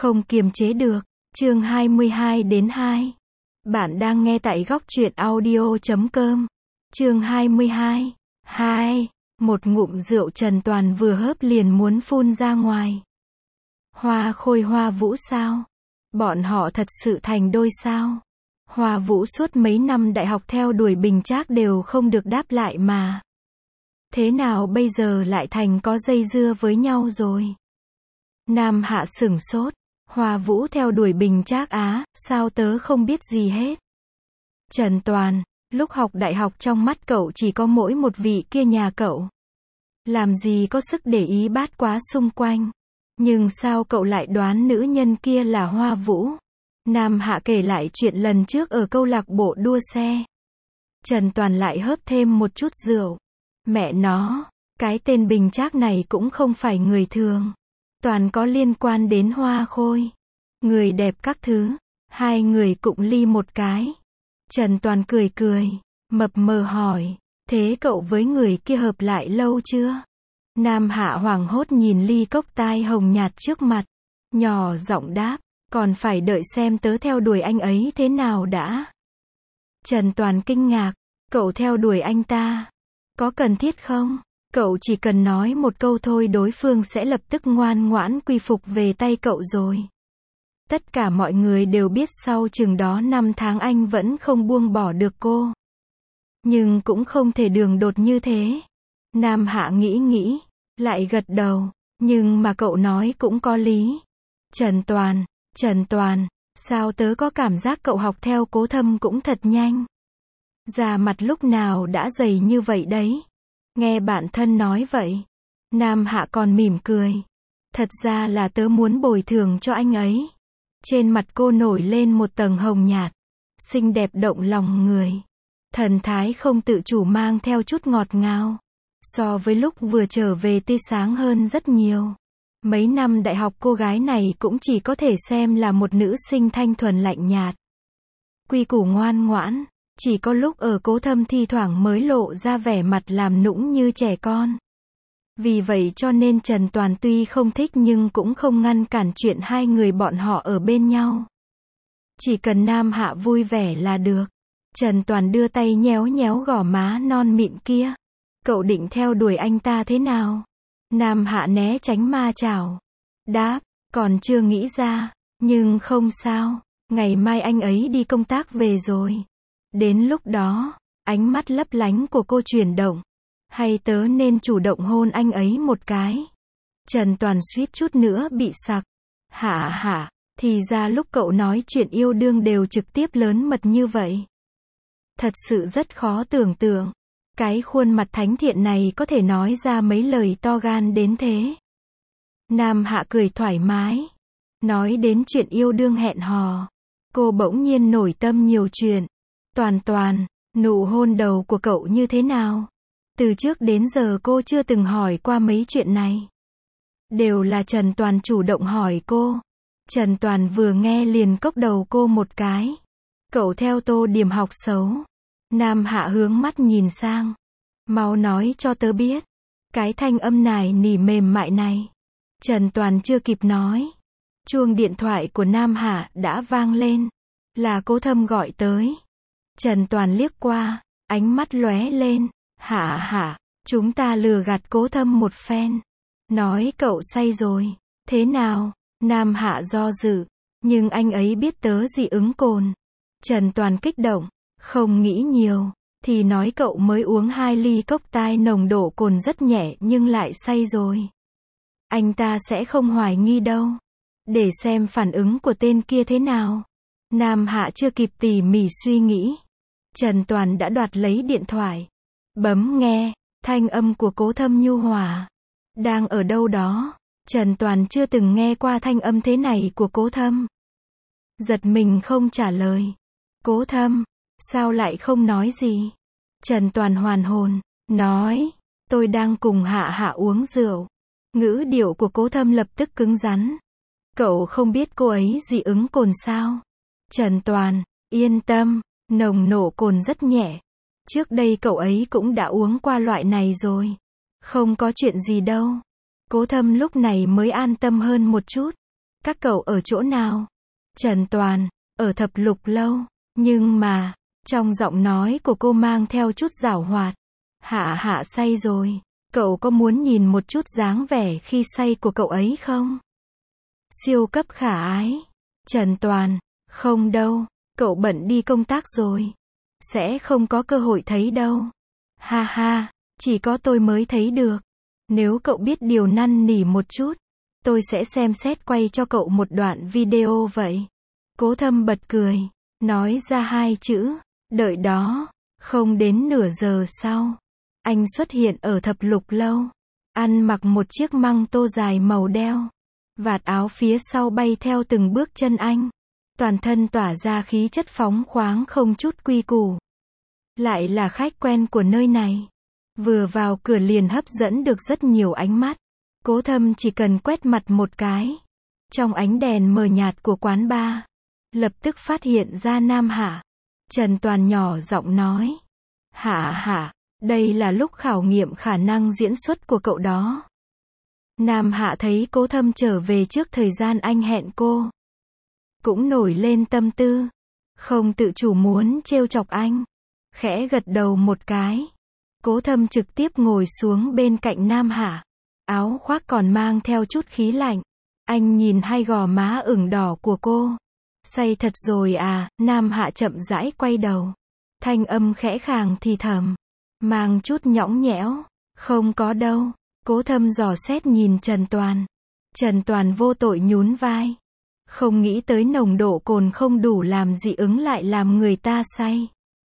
Không kiềm chế được. Chương 22 đến 2. Bạn đang nghe tại góc truyện audio.com. Chương 22. 2. Một ngụm rượu Trần Toàn vừa hớp liền muốn phun ra ngoài. Hoa Khôi Hoa Vũ sao? Bọn họ thật sự thành đôi sao? Hoa Vũ suốt mấy năm đại học theo đuổi Bình Trác đều không được đáp lại mà. Thế nào bây giờ lại thành có dây dưa với nhau rồi? Nam Hạ sửng sốt. Hoa Vũ theo đuổi Bình Trác á, sao tớ không biết gì hết? Trần Toàn, lúc học đại học trong mắt cậu chỉ có mỗi một vị kia nhà cậu. Làm gì có sức để ý bát quá xung quanh. Nhưng sao cậu lại đoán nữ nhân kia là Hoa Vũ? Nam Hạ kể lại chuyện lần trước ở câu lạc bộ đua xe. Trần Toàn lại hớp thêm một chút rượu. Mẹ nó, cái tên Bình Trác này cũng không phải người thường. Toàn có liên quan đến Hoa Khôi. Người đẹp các thứ. Hai người cụng ly một cái. Trần Toàn cười cười, mập mờ hỏi, thế cậu với người kia hợp lại lâu chưa? Nam Hạ hoảng hốt nhìn ly cốc tai hồng nhạt trước mặt. Nhỏ giọng đáp, còn phải đợi xem tớ theo đuổi anh ấy thế nào đã. Trần Toàn kinh ngạc, cậu theo đuổi anh ta? Có cần thiết không? Cậu chỉ cần nói một câu thôi đối phương sẽ lập tức ngoan ngoãn quy phục về tay cậu rồi. Tất cả mọi người đều biết sau chừng đó 5 tháng anh vẫn không buông bỏ được cô. Nhưng cũng không thể đường đột như thế. Nam Hạ nghĩ, lại gật đầu. Nhưng mà cậu nói cũng có lý. Trần Toàn, sao tớ có cảm giác cậu học theo Cố Thâm cũng thật nhanh. Da mặt lúc nào đã dày như vậy đấy. Nghe bạn thân nói vậy. Nam Hạ còn mỉm cười. Thật ra là tớ muốn bồi thường cho anh ấy. Trên mặt cô nổi lên một tầng hồng nhạt. Xinh đẹp động lòng người. Thần thái không tự chủ mang theo chút ngọt ngào. So với lúc vừa trở về tươi sáng hơn rất nhiều. Mấy năm đại học cô gái này cũng chỉ có thể xem là một nữ sinh thanh thuần lạnh nhạt. Quy củ ngoan ngoãn. Chỉ có lúc ở Cố Thâm thi thoảng mới lộ ra vẻ mặt làm nũng như trẻ con. Vì vậy cho nên Trần Toàn tuy không thích nhưng cũng không ngăn cản chuyện hai người bọn họ ở bên nhau. Chỉ cần Nam Hạ vui vẻ là được. Trần Toàn đưa tay nhéo nhéo gò má non mịn kia. Cậu định theo đuổi anh ta thế nào? Nam Hạ né tránh ma chảo. Đáp, còn chưa nghĩ ra. Nhưng không sao, ngày mai anh ấy đi công tác về rồi. Đến lúc đó, ánh mắt lấp lánh của cô chuyển động. Hay tớ nên chủ động hôn anh ấy một cái? Trần Toàn suýt chút nữa bị sặc. Hả, thì ra lúc cậu nói chuyện yêu đương đều trực tiếp lớn mật như vậy. Thật sự rất khó tưởng tượng. Cái khuôn mặt thánh thiện này có thể nói ra mấy lời to gan đến thế. Nam Hạ cười thoải mái. Nói đến chuyện yêu đương hẹn hò. Cô bỗng nhiên nổi tâm nhiều chuyện. Toàn, nụ hôn đầu của cậu như thế nào? Từ trước đến giờ cô chưa từng hỏi qua mấy chuyện này. Đều là Trần Toàn chủ động hỏi cô. Trần Toàn vừa nghe liền cốc đầu cô một cái. Cậu theo Tô Điểm học xấu. Nam Hạ hướng mắt nhìn sang. Mau nói cho tớ biết. Cái thanh âm nài nỉ mềm mại này. Trần Toàn chưa kịp nói. Chuông điện thoại của Nam Hạ đã vang lên. Là Cố Thâm gọi tới. Trần Toàn liếc qua. Ánh mắt lóe lên. Hả, chúng ta lừa gạt Cố Thâm một phen. Nói cậu say rồi. Thế nào? Nam Hạ do dự. Nhưng anh ấy biết tớ dị ứng cồn. Trần Toàn kích động. Không nghĩ nhiều. Thì nói cậu mới uống 2 ly cốc tai nồng độ cồn rất nhẹ nhưng lại say rồi. Anh ta sẽ không hoài nghi đâu. Để xem phản ứng của tên kia thế nào. Nam Hạ chưa kịp tỉ mỉ suy nghĩ. Trần Toàn đã đoạt lấy điện thoại. Bấm nghe. Thanh âm của Cố Thâm nhu hòa. Đang ở đâu đó. Trần Toàn chưa từng nghe qua thanh âm thế này của Cố Thâm. Giật mình không trả lời. Cố Thâm, sao lại không nói gì? Trần Toàn hoàn hồn, nói, tôi đang cùng Hạ uống rượu. Ngữ điệu của Cố Thâm lập tức cứng rắn. Cậu không biết cô ấy dị ứng cồn sao? Trần Toàn, yên tâm, nồng độ cồn rất nhẹ. Trước đây cậu ấy cũng đã uống qua loại này rồi. Không có chuyện gì đâu. Cố Thâm lúc này mới an tâm hơn một chút. Các cậu ở chỗ nào? Trần Toàn, ở thập lục lâu. Nhưng mà, trong giọng nói của cô mang theo chút giảo hoạt. Hạ say rồi. Cậu có muốn nhìn một chút dáng vẻ khi say của cậu ấy không? Siêu cấp khả ái. Trần Toàn, không đâu, cậu bận đi công tác rồi. Sẽ không có cơ hội thấy đâu. Ha ha, chỉ có tôi mới thấy được. Nếu cậu biết điều năn nỉ một chút, tôi sẽ xem xét quay cho cậu một đoạn video vậy. Cố Thâm bật cười, nói ra hai chữ, đợi đó. Không đến nửa giờ sau, anh xuất hiện ở thập lục lâu, ăn mặc một chiếc măng tô dài màu đeo. Vạt áo phía sau bay theo từng bước chân anh. Toàn thân tỏa ra khí chất phóng khoáng không chút quy củ. Lại là khách quen của nơi này. Vừa vào cửa liền hấp dẫn được rất nhiều ánh mắt. Cố Thâm chỉ cần quét mặt một cái. Trong ánh đèn mờ nhạt của quán bar, lập tức phát hiện ra Nam Hạ. Trần Toàn nhỏ giọng nói. Hạ, đây là lúc khảo nghiệm khả năng diễn xuất của cậu đó. Nam Hạ thấy Cố Thâm trở về trước thời gian anh hẹn cô. Cũng nổi lên tâm tư. Không tự chủ muốn trêu chọc anh. Khẽ gật đầu một cái. Cố Thâm trực tiếp ngồi xuống bên cạnh Nam Hạ. Áo khoác còn mang theo chút khí lạnh. Anh nhìn hai gò má ửng đỏ của cô. Say thật rồi à? Nam Hạ chậm rãi quay đầu. Thanh âm khẽ khàng thì thầm. Mang chút nhõng nhẽo. Không có đâu. Cố Thâm dò xét nhìn Trần Toàn. Trần Toàn vô tội nhún vai. Không nghĩ tới nồng độ cồn không đủ làm dị ứng lại làm người ta say.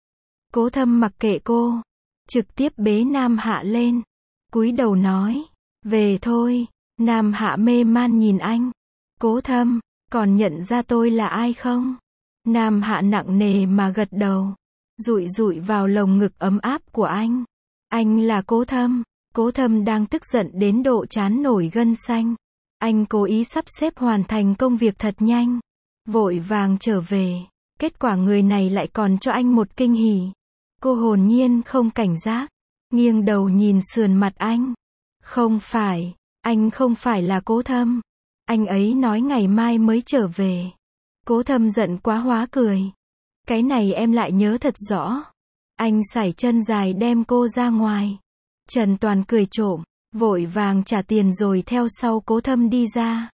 Cố Thâm mặc kệ cô. Trực tiếp bế Nam Hạ lên. Cúi đầu nói. Về thôi. Nam Hạ mê man nhìn anh. Cố Thâm, còn nhận ra tôi là ai không? Nam Hạ nặng nề mà gật đầu. Dụi vào lồng ngực ấm áp của anh. Anh là Cố Thâm. Cố Thâm đang tức giận đến độ trán nổi gân xanh. Anh cố ý sắp xếp hoàn thành công việc thật nhanh. Vội vàng trở về. Kết quả người này lại còn cho anh một kinh hỉ. Cô hồn nhiên không cảnh giác. Nghiêng đầu nhìn sườn mặt anh. Không phải. Anh không phải là Cố Thâm. Anh ấy nói ngày mai mới trở về. Cố Thâm giận quá hóa cười. Cái này em lại nhớ thật rõ. Anh sải chân dài đem cô ra ngoài. Trần Toàn cười trộm, vội vàng trả tiền rồi theo sau Cố Thâm đi ra.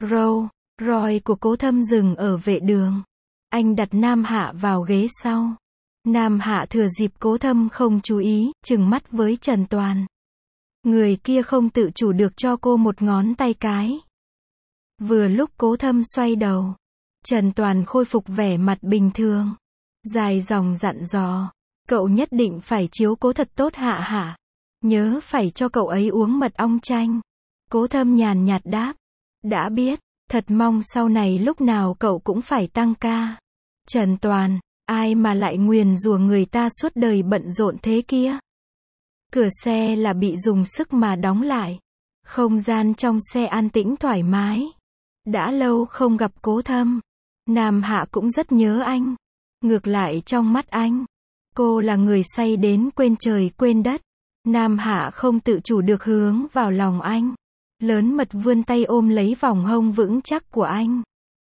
Roy của Cố Thâm dừng ở vệ đường. Anh đặt Nam Hạ vào ghế sau. Nam Hạ thừa dịp Cố Thâm không chú ý, trừng mắt với Trần Toàn. Người kia không tự chủ được cho cô một ngón tay cái. Vừa lúc Cố Thâm xoay đầu, Trần Toàn khôi phục vẻ mặt bình thường. Dài dòng dặn dò. Cậu nhất định phải chiếu cố thật tốt Hạ. Nhớ phải cho cậu ấy uống mật ong chanh. Cố Thâm nhàn nhạt đáp. Đã biết, thật mong sau này lúc nào cậu cũng phải tăng ca. Trần Toàn, ai mà lại nguyền rủa người ta suốt đời bận rộn thế kia. Cửa xe là bị dùng sức mà đóng lại. Không gian trong xe an tĩnh thoải mái. Đã lâu không gặp Cố Thâm. Nam Hạ cũng rất nhớ anh. Ngược lại trong mắt anh, cô là người say đến quên trời quên đất. Nam Hạ không tự chủ được hướng vào lòng anh. Lớn mật vươn tay ôm lấy vòng hông vững chắc của anh.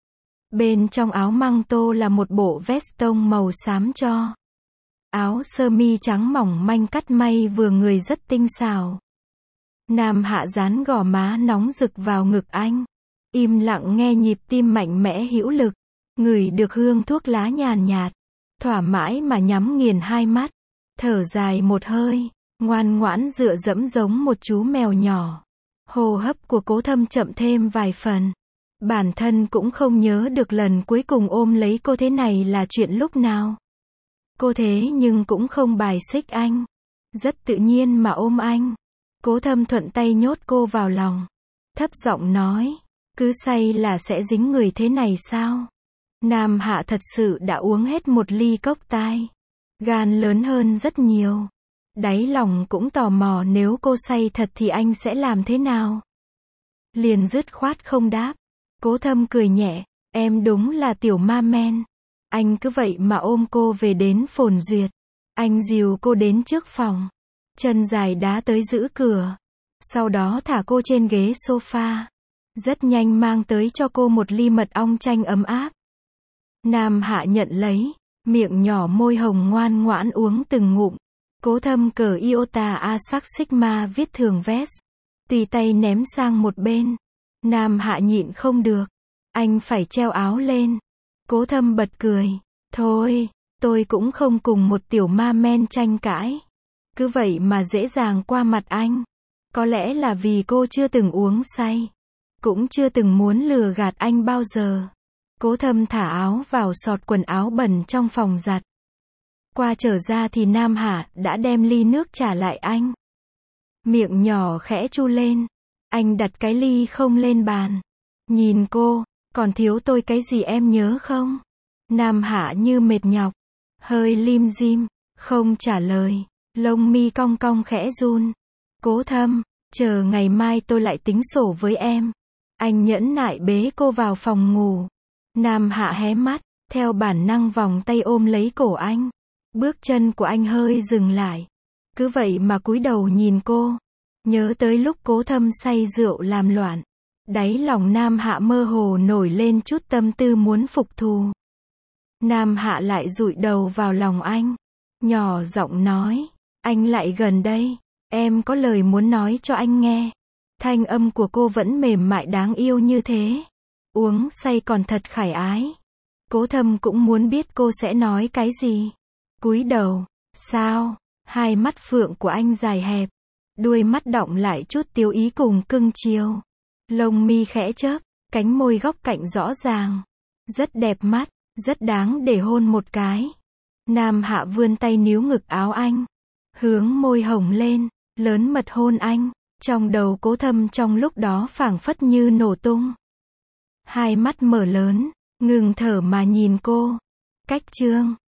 Bên trong áo măng tô là một bộ vest tông màu xám cho. Áo sơ mi trắng mỏng manh cắt may vừa người rất tinh xảo. Nam Hạ dán gò má nóng rực vào ngực anh. Im lặng nghe nhịp tim mạnh mẽ hữu lực. Ngửi được hương thuốc lá nhàn nhạt. Thỏa mãi mà nhắm nghiền hai mắt. Thở dài một hơi. Ngoan ngoãn dựa dẫm giống một chú mèo nhỏ. Hô hấp của Cố Thâm chậm thêm vài phần. Bản thân cũng không nhớ được lần cuối cùng ôm lấy cô thế này là chuyện lúc nào. Cô thế nhưng cũng không bài xích anh. Rất tự nhiên mà ôm anh. Cố Thâm thuận tay nhốt cô vào lòng. Thấp giọng nói. Cứ say là sẽ dính người thế này sao? Nam Hạ thật sự đã uống hết một ly cốc tai. Gan lớn hơn rất nhiều. Đáy lòng cũng tò mò nếu cô say thật thì anh sẽ làm thế nào. Liền dứt khoát không đáp. Cố Thâm cười nhẹ. Em đúng là tiểu ma men. Anh cứ vậy mà ôm cô về đến Phồn Duyệt. Anh dìu cô đến trước phòng. Chân dài đá tới giữ cửa. Sau đó thả cô trên ghế sofa. rất nhanh mang tới cho cô một ly mật ong chanh ấm áp. Nam Hạ nhận lấy, miệng nhỏ môi hồng ngoan ngoãn uống từng ngụm. Cố Thâm cởi Iota Asac Sigma viết thường vest, tùy tay ném sang một bên. Nam Hạ nhịn không được, anh phải treo áo lên. Cố Thâm bật cười, thôi, tôi cũng không cùng một tiểu ma men tranh cãi. Cứ vậy mà dễ dàng qua mặt anh. Có lẽ là vì cô chưa từng uống say, cũng chưa từng muốn lừa gạt anh bao giờ. Cố Thâm thả áo vào xọt quần áo bẩn trong phòng giặt. Qua trở ra thì Nam Hạ đã đem ly nước trả lại anh. Miệng nhỏ khẽ chu lên. Anh đặt cái ly không lên bàn. Nhìn cô, còn thiếu tôi cái gì em nhớ không? Nam Hạ như mệt nhọc, hơi lim dim, không trả lời. Lông mi cong cong khẽ run. Cố Thâm, chờ ngày mai tôi lại tính sổ với em. Anh nhẫn nại bế cô vào phòng ngủ. Nam Hạ hé mắt, theo bản năng vòng tay ôm lấy cổ anh. Bước chân của anh hơi dừng lại. Cứ vậy mà cúi đầu nhìn cô. Nhớ tới lúc Cố Thâm say rượu làm loạn. Đáy lòng Nam Hạ mơ hồ nổi lên chút tâm tư muốn phục thù. Nam Hạ lại dụi đầu vào lòng anh. Nhỏ giọng nói, anh lại gần đây. Em có lời muốn nói cho anh nghe. Thanh âm của cô vẫn mềm mại đáng yêu như thế. Uống say còn thật khải ái. Cố Thâm cũng muốn biết cô sẽ nói cái gì. Cúi đầu, sao? Hai mắt phượng của anh dài hẹp. Đuôi mắt đọng lại chút tiêu ý cùng cưng chiều. Lông mi khẽ chớp, cánh môi góc cạnh rõ ràng. Rất đẹp mắt, rất đáng để hôn một cái. Nam Hạ vươn tay níu ngực áo anh. Hướng môi hồng lên, lớn mật hôn anh. Trong đầu Cố Thâm trong lúc đó phảng phất như nổ tung. Hai mắt mở lớn, ngừng thở mà nhìn cô. Cách chương